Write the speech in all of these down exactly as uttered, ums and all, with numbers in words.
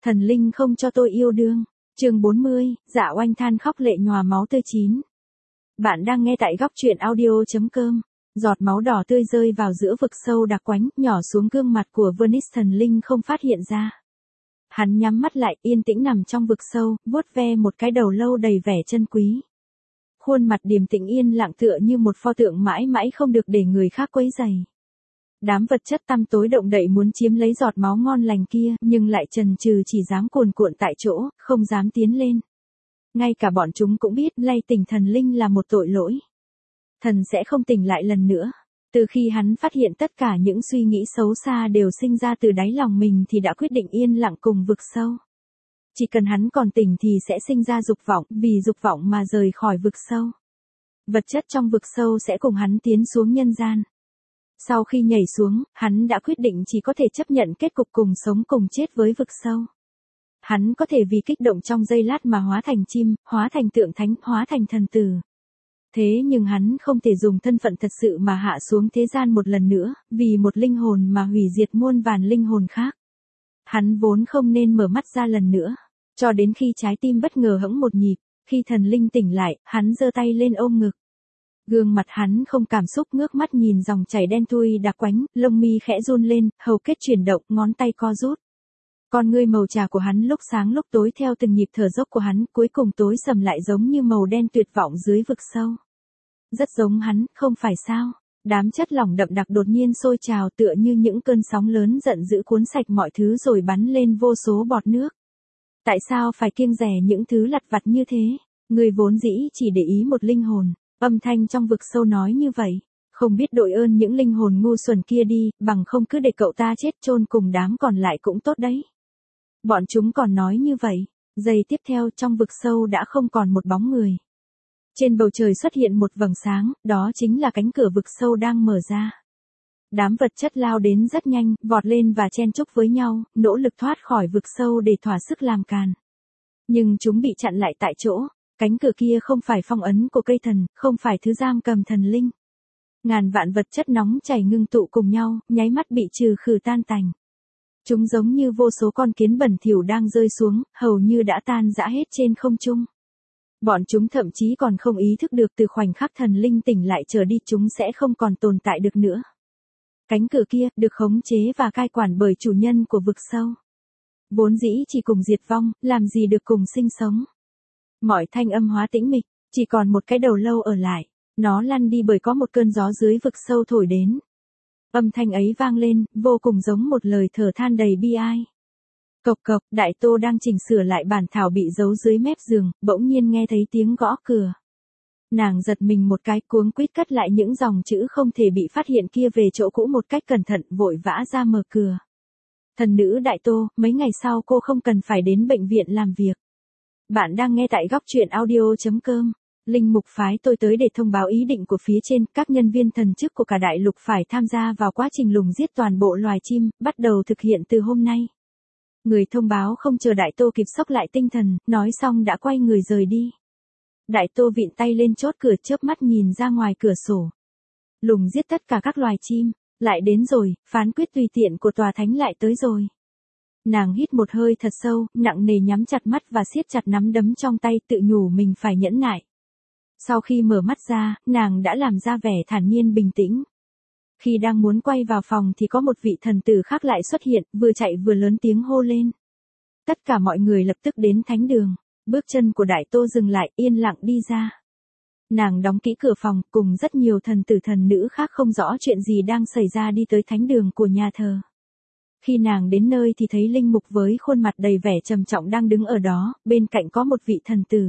Thần linh không cho tôi yêu đương. Chương bốn mươi, Dạ Oanh than khóc lệ nhòa máu tươi chín. Bạn đang nghe tại góc truyện audio chấm com. Giọt máu đỏ tươi rơi vào giữa vực sâu đặc quánh, nhỏ xuống gương mặt của Venice, thần linh không phát hiện ra. Hắn nhắm mắt lại, yên tĩnh nằm trong vực sâu, vuốt ve một cái đầu lâu đầy vẻ chân quý. Khuôn mặt điềm tĩnh yên lặng tựa như một pho tượng mãi mãi không được để người khác quấy rầy. Đám vật chất tăm tối động đậy muốn chiếm lấy giọt máu ngon lành kia, nhưng lại chần chừ chỉ dám cuồn cuộn tại chỗ, không dám tiến lên. Ngay cả bọn chúng cũng biết lay tỉnh thần linh là một tội lỗi. Thần sẽ không tỉnh lại lần nữa. Từ khi hắn phát hiện tất cả những suy nghĩ xấu xa đều sinh ra từ đáy lòng mình thì đã quyết định yên lặng cùng vực sâu. Chỉ cần hắn còn tỉnh thì sẽ sinh ra dục vọng, vì dục vọng mà rời khỏi vực sâu. Vật chất trong vực sâu sẽ cùng hắn tiến xuống nhân gian. Sau khi nhảy xuống, hắn đã quyết định chỉ có thể chấp nhận kết cục cùng sống cùng chết với vực sâu. Hắn có thể vì kích động trong giây lát mà hóa thành chim, hóa thành tượng thánh, hóa thành thần tử. Thế nhưng hắn không thể dùng thân phận thật sự mà hạ xuống thế gian một lần nữa, vì một linh hồn mà hủy diệt muôn vàn linh hồn khác. Hắn vốn không nên mở mắt ra lần nữa, cho đến khi trái tim bất ngờ hững một nhịp, khi thần linh tỉnh lại, hắn giơ tay lên ôm ngực. Gương mặt hắn không cảm xúc, ngước mắt nhìn dòng chảy đen thui đặc quánh, lông mi khẽ run lên, hầu kết chuyển động, ngón tay co rút. Con ngươi màu trà của hắn lúc sáng lúc tối theo từng nhịp thở dốc của hắn, cuối cùng tối sầm lại giống như màu đen tuyệt vọng dưới vực sâu. Rất giống hắn, không phải sao? Đám chất lỏng đậm đặc đột nhiên sôi trào tựa như những cơn sóng lớn giận dữ cuốn sạch mọi thứ rồi bắn lên vô số bọt nước. Tại sao phải kiêng dè những thứ lặt vặt như thế? Người vốn dĩ chỉ để ý một linh hồn. Âm thanh trong vực sâu nói như vậy. Không biết đội ơn những linh hồn ngu xuẩn kia đi, bằng không cứ để cậu ta chết chôn cùng đám còn lại cũng tốt đấy. Bọn chúng còn nói như vậy. Giây tiếp theo trong vực sâu đã không còn một bóng người. Trên bầu trời xuất hiện một vầng sáng, đó chính là cánh cửa vực sâu đang mở ra. Đám vật chất lao đến rất nhanh, vọt lên và chen chúc với nhau, nỗ lực thoát khỏi vực sâu để thỏa sức làm càn. Nhưng chúng bị chặn lại tại chỗ. Cánh cửa kia không phải phong ấn của cây thần, không phải thứ giam cầm thần linh. Ngàn vạn vật chất nóng chảy ngưng tụ cùng nhau, nháy mắt bị trừ khử tan tành. Chúng giống như vô số con kiến bẩn thỉu đang rơi xuống, hầu như đã tan rã hết trên không trung. Bọn chúng thậm chí còn không ý thức được từ khoảnh khắc thần linh tỉnh lại trở đi chúng sẽ không còn tồn tại được nữa. Cánh cửa kia được khống chế và cai quản bởi chủ nhân của vực sâu. Vốn dĩ chỉ cùng diệt vong, làm gì được cùng sinh sống. Mọi thanh âm hóa tĩnh mịch, chỉ còn một cái đầu lâu ở lại. Nó lăn đi bởi có một cơn gió dưới vực sâu thổi đến. Âm thanh ấy vang lên, vô cùng giống một lời thở than đầy bi ai. Cộc cộc, Đại Tô đang chỉnh sửa lại bản thảo bị giấu dưới mép giường, bỗng nhiên nghe thấy tiếng gõ cửa. Nàng giật mình một cái, cuống quýt cất lại những dòng chữ không thể bị phát hiện kia về chỗ cũ một cách cẩn thận, vội vã ra mở cửa. Thần nữ Đại Tô, mấy ngày sau cô không cần phải đến bệnh viện làm việc. Bạn đang nghe tại góc truyện audio chấm com. Linh mục phái tôi tới để thông báo ý định của phía trên, các nhân viên thần chức của cả đại lục phải tham gia vào quá trình lùng giết toàn bộ loài chim, bắt đầu thực hiện từ hôm nay. Người thông báo không chờ Đại Tô kịp xốc lại tinh thần, nói xong đã quay người rời đi. Đại Tô vịn tay lên chốt cửa, chớp mắt nhìn ra ngoài cửa sổ. Lùng giết tất cả các loài chim, lại đến rồi, phán quyết tùy tiện của tòa thánh lại tới rồi. Nàng hít một hơi thật sâu, nặng nề nhắm chặt mắt và siết chặt nắm đấm trong tay, tự nhủ mình phải nhẫn nại. Sau khi mở mắt ra, nàng đã làm ra vẻ thản nhiên bình tĩnh. Khi đang muốn quay vào phòng thì có một vị thần tử khác lại xuất hiện, vừa chạy vừa lớn tiếng hô lên. Tất cả mọi người lập tức đến thánh đường. Bước chân của Đại Tô dừng lại, yên lặng đi ra. Nàng đóng kỹ cửa phòng, cùng rất nhiều thần tử thần nữ khác không rõ chuyện gì đang xảy ra đi tới thánh đường của nhà thờ. Khi nàng đến nơi thì thấy linh mục với khuôn mặt đầy vẻ trầm trọng đang đứng ở đó, bên cạnh có một vị thần tử.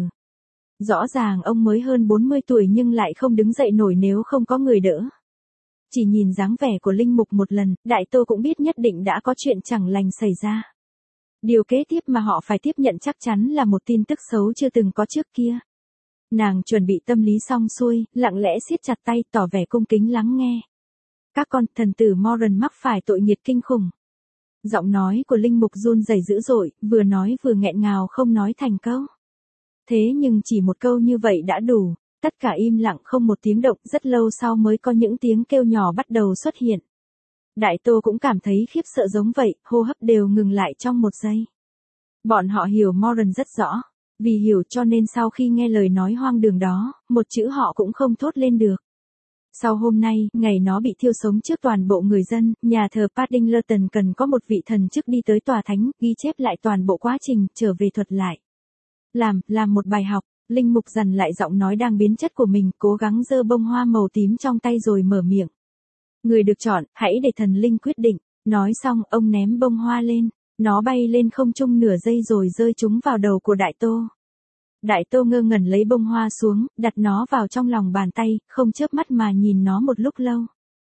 Rõ ràng ông mới hơn bốn mươi tuổi nhưng lại không đứng dậy nổi nếu không có người đỡ. Chỉ nhìn dáng vẻ của linh mục một lần, Đại Tô cũng biết nhất định đã có chuyện chẳng lành xảy ra. Điều kế tiếp mà họ phải tiếp nhận chắc chắn là một tin tức xấu chưa từng có trước kia. Nàng chuẩn bị tâm lý xong xuôi, lặng lẽ siết chặt tay, tỏ vẻ cung kính lắng nghe. Các con, thần tử Moran mắc phải tội nghiệt kinh khủng. Giọng nói của linh mục run rẩy dữ dội, vừa nói vừa nghẹn ngào không nói thành câu. Thế nhưng chỉ một câu như vậy đã đủ, tất cả im lặng không một tiếng động, rất lâu sau mới có những tiếng kêu nhỏ bắt đầu xuất hiện. Đại Tô cũng cảm thấy khiếp sợ giống vậy, hô hấp đều ngừng lại trong một giây. Bọn họ hiểu Moran rất rõ. Vì hiểu cho nên sau khi nghe lời nói hoang đường đó, một chữ họ cũng không thốt lên được. Sau hôm nay, ngày nó bị thiêu sống trước toàn bộ người dân, nhà thờ Paddington cần có một vị thần chức đi tới tòa thánh, ghi chép lại toàn bộ quá trình, trở về thuật lại. Làm, làm một bài học, linh mục dằn lại giọng nói đang biến chất của mình, cố gắng giơ bông hoa màu tím trong tay rồi mở miệng. Người được chọn, hãy để thần linh quyết định. Nói xong, ông ném bông hoa lên. Nó bay lên không trung nửa giây rồi rơi trúng vào đầu của Đại Tô. Đại Tô ngơ ngẩn lấy bông hoa xuống, đặt nó vào trong lòng bàn tay, không chớp mắt mà nhìn nó một lúc lâu.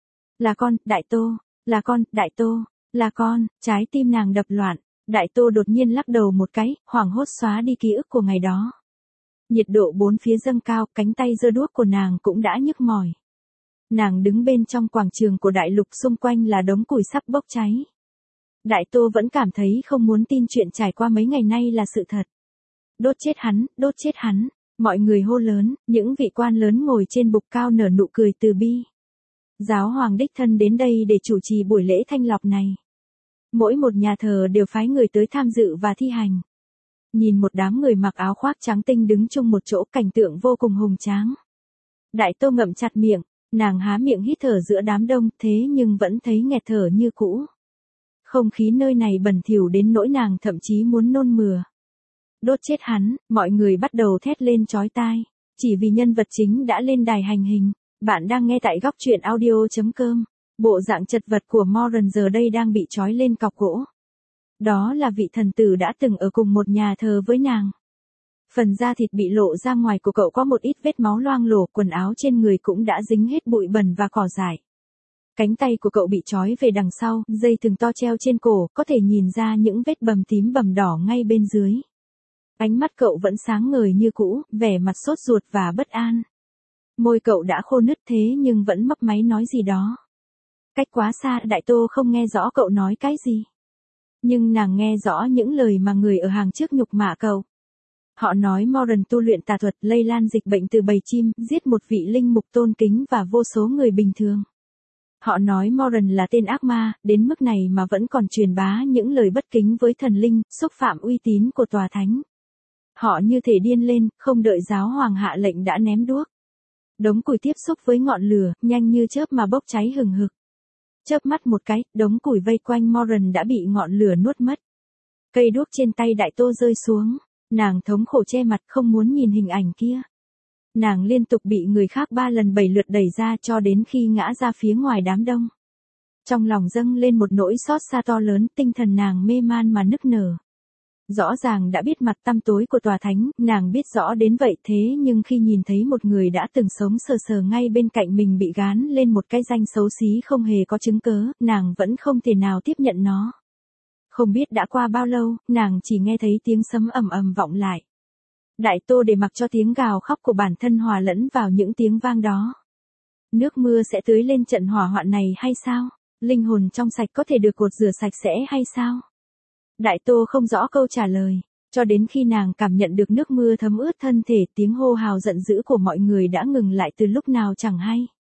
Là con, Đại Tô, là con, Đại Tô, là con, trái tim nàng đập loạn. Đại Tô đột nhiên lắc đầu một cái, hoảng hốt xóa đi ký ức của ngày đó. Nhiệt độ bốn phía dâng cao, cánh tay giơ đuốc của nàng cũng đã nhức mỏi. Nàng đứng bên trong quảng trường của đại lục, xung quanh là đống củi sắp bốc cháy. Đại Tô vẫn cảm thấy không muốn tin chuyện trải qua mấy ngày nay là sự thật. Đốt chết hắn, đốt chết hắn, mọi người hô lớn, những vị quan lớn ngồi trên bục cao nở nụ cười từ bi. Giáo hoàng đích thân đến đây để chủ trì buổi lễ thanh lọc này. Mỗi một nhà thờ đều phái người tới tham dự và thi hành. Nhìn một đám người mặc áo khoác trắng tinh đứng chung một chỗ, cảnh tượng vô cùng hùng tráng. Đại Tô ngậm chặt miệng, nàng há miệng hít thở giữa đám đông, thế nhưng vẫn thấy nghẹt thở như cũ. Không khí nơi này bẩn thỉu đến nỗi nàng thậm chí muốn nôn mửa. Đốt chết hắn, mọi người bắt đầu thét lên chói tai, chỉ vì nhân vật chính đã lên đài hành hình. Bạn đang nghe tại góc truyện audio chấm com. Bộ dạng chật vật của Moran giờ đây đang bị trói lên cọc gỗ. Đó là vị thần tử đã từng ở cùng một nhà thờ với nàng. Phần da thịt bị lộ ra ngoài của cậu có một ít vết máu loang lổ, quần áo trên người cũng đã dính hết bụi bẩn và cỏ dại. Cánh tay của cậu bị trói về đằng sau, dây thừng to treo trên cổ, có thể nhìn ra những vết bầm tím bầm đỏ ngay bên dưới. Ánh mắt cậu vẫn sáng ngời như cũ, vẻ mặt sốt ruột và bất an. Môi cậu đã khô nứt thế nhưng vẫn mấp máy nói gì đó. Cách quá xa, Đại Tô không nghe rõ cậu nói cái gì. Nhưng nàng nghe rõ những lời mà người ở hàng trước nhục mạ cậu. Họ nói Moran tu luyện tà thuật, lây lan dịch bệnh từ bầy chim, giết một vị linh mục tôn kính và vô số người bình thường. Họ nói Moran là tên ác ma, đến mức này mà vẫn còn truyền bá những lời bất kính với thần linh, xúc phạm uy tín của tòa thánh. Họ như thể điên lên, không đợi giáo hoàng hạ lệnh đã ném đuốc. Đống củi tiếp xúc với ngọn lửa, nhanh như chớp mà bốc cháy hừng hực. Chớp mắt một cái, đống củi vây quanh Moran đã bị ngọn lửa nuốt mất. Cây đuốc trên tay Đại Tô rơi xuống, nàng thống khổ che mặt không muốn nhìn hình ảnh kia. Nàng liên tục bị người khác ba lần bảy lượt đẩy ra cho đến khi ngã ra phía ngoài đám đông. Trong lòng dâng lên một nỗi xót xa to lớn, tinh thần nàng mê man mà nức nở. Rõ ràng đã biết mặt tăm tối của tòa thánh, nàng biết rõ đến vậy thế nhưng khi nhìn thấy một người đã từng sống sờ sờ ngay bên cạnh mình bị gán lên một cái danh xấu xí không hề có chứng cớ, nàng vẫn không thể nào tiếp nhận nó. Không biết đã qua bao lâu, nàng chỉ nghe thấy tiếng sấm ầm ầm vọng lại. Đại Tô để mặc cho tiếng gào khóc của bản thân hòa lẫn vào những tiếng vang đó. Nước mưa sẽ tưới lên trận hỏa hoạn này hay sao? Linh hồn trong sạch có thể được cột rửa sạch sẽ hay sao? Đại Tô không rõ câu trả lời, cho đến khi nàng cảm nhận được nước mưa thấm ướt thân thể, tiếng hô hào giận dữ của mọi người đã ngừng lại từ lúc nào chẳng hay.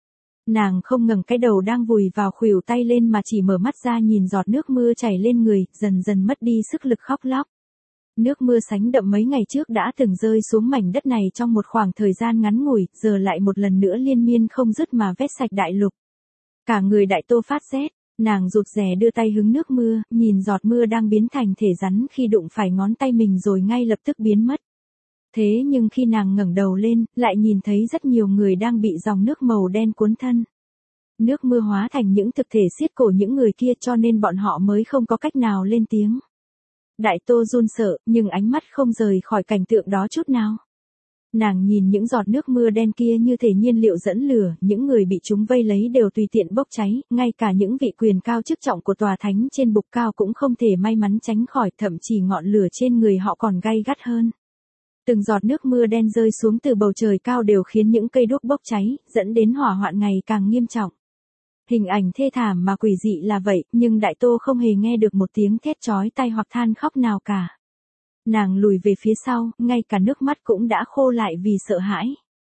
Nàng không ngẩng cái đầu đang vùi vào khuỷu tay lên mà chỉ mở mắt ra nhìn giọt nước mưa chảy lên người, dần dần mất đi sức lực khóc lóc. Nước mưa sánh đậm mấy ngày trước đã từng rơi xuống mảnh đất này trong một khoảng thời gian ngắn ngủi, giờ lại một lần nữa liên miên không dứt mà vét sạch đại lục. Cả người Đại Tô phát rét, nàng rụt rè đưa tay hứng nước mưa, nhìn giọt mưa đang biến thành thể rắn khi đụng phải ngón tay mình rồi ngay lập tức biến mất. Thế nhưng khi nàng ngẩng đầu lên, lại nhìn thấy rất nhiều người đang bị dòng nước màu đen cuốn thân. Nước mưa hóa thành những thực thể xiết cổ những người kia cho nên bọn họ mới không có cách nào lên tiếng. Đại Tô run sợ, nhưng ánh mắt không rời khỏi cảnh tượng đó chút nào. Nàng nhìn những giọt nước mưa đen kia như thể nhiên liệu dẫn lửa, những người bị chúng vây lấy đều tùy tiện bốc cháy, ngay cả những vị quyền cao chức trọng của tòa thánh trên bục cao cũng không thể may mắn tránh khỏi, thậm chí ngọn lửa trên người họ còn gay gắt hơn. Từng giọt nước mưa đen rơi xuống từ bầu trời cao đều khiến những cây đuốc bốc cháy, dẫn đến hỏa hoạn ngày càng nghiêm trọng. Hình ảnh thê thảm mà quỷ dị là vậy, nhưng Đại Tô không hề nghe được một tiếng thét chói tai hoặc than khóc nào cả. Nàng lùi về phía sau, ngay cả nước mắt cũng đã khô lại vì sợ hãi.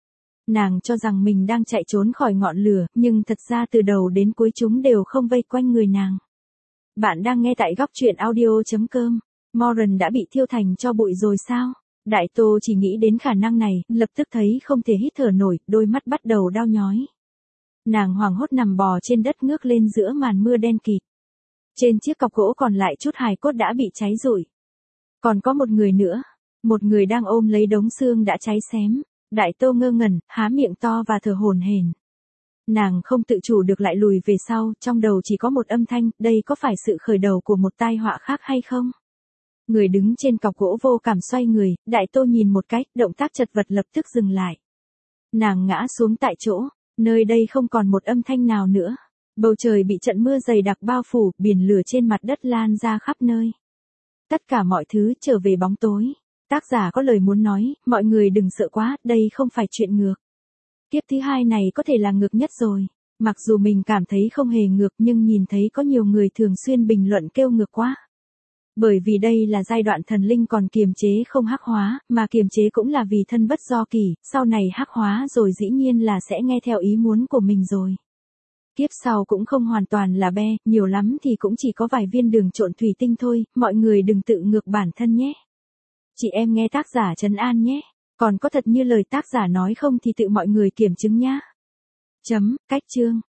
Nàng cho rằng mình đang chạy trốn khỏi ngọn lửa, nhưng thật ra từ đầu đến cuối chúng đều không vây quanh người nàng. Bạn đang nghe tại góc truyện audio chấm com. Moran đã bị thiêu thành tro bụi rồi sao? Đại Tô chỉ nghĩ đến khả năng này, lập tức thấy không thể hít thở nổi, đôi mắt bắt đầu đau nhói. Nàng hoảng hốt nằm bò trên đất ngước lên giữa màn mưa đen kịt. Trên chiếc cọc gỗ còn lại chút hài cốt đã bị cháy rụi. Còn có một người nữa, một người đang ôm lấy đống xương đã cháy xém. Đại Tô ngơ ngẩn, há miệng to và thở hổn hển. Nàng không tự chủ được lại lùi về sau, trong đầu chỉ có một âm thanh, đây có phải sự khởi đầu của một tai họa khác hay không? Người đứng trên cọc gỗ vô cảm xoay người, Đại Tô nhìn một cái, động tác chật vật lập tức dừng lại. Nàng ngã xuống tại chỗ, nơi đây không còn một âm thanh nào nữa. Bầu trời bị trận mưa dày đặc bao phủ, biển lửa trên mặt đất lan ra khắp nơi. Tất cả mọi thứ trở về bóng tối. Tác giả có lời muốn nói, mọi người đừng sợ quá, đây không phải chuyện ngược. Kiếp thứ hai này có thể là ngược nhất rồi. Mặc dù mình cảm thấy không hề ngược nhưng nhìn thấy có nhiều người thường xuyên bình luận kêu ngược quá. Bởi vì đây là giai đoạn thần linh còn kiềm chế không hắc hóa, mà kiềm chế cũng là vì thân bất do kỳ, sau này hắc hóa rồi dĩ nhiên là sẽ nghe theo ý muốn của mình rồi. Kiếp sau cũng không hoàn toàn là be, nhiều lắm thì cũng chỉ có vài viên đường trộn thủy tinh thôi, mọi người đừng tự ngược bản thân nhé. Chị em nghe tác giả trấn an nhé, còn có thật như lời tác giả nói không thì tự mọi người kiểm chứng nhá. Chấm, cách chương.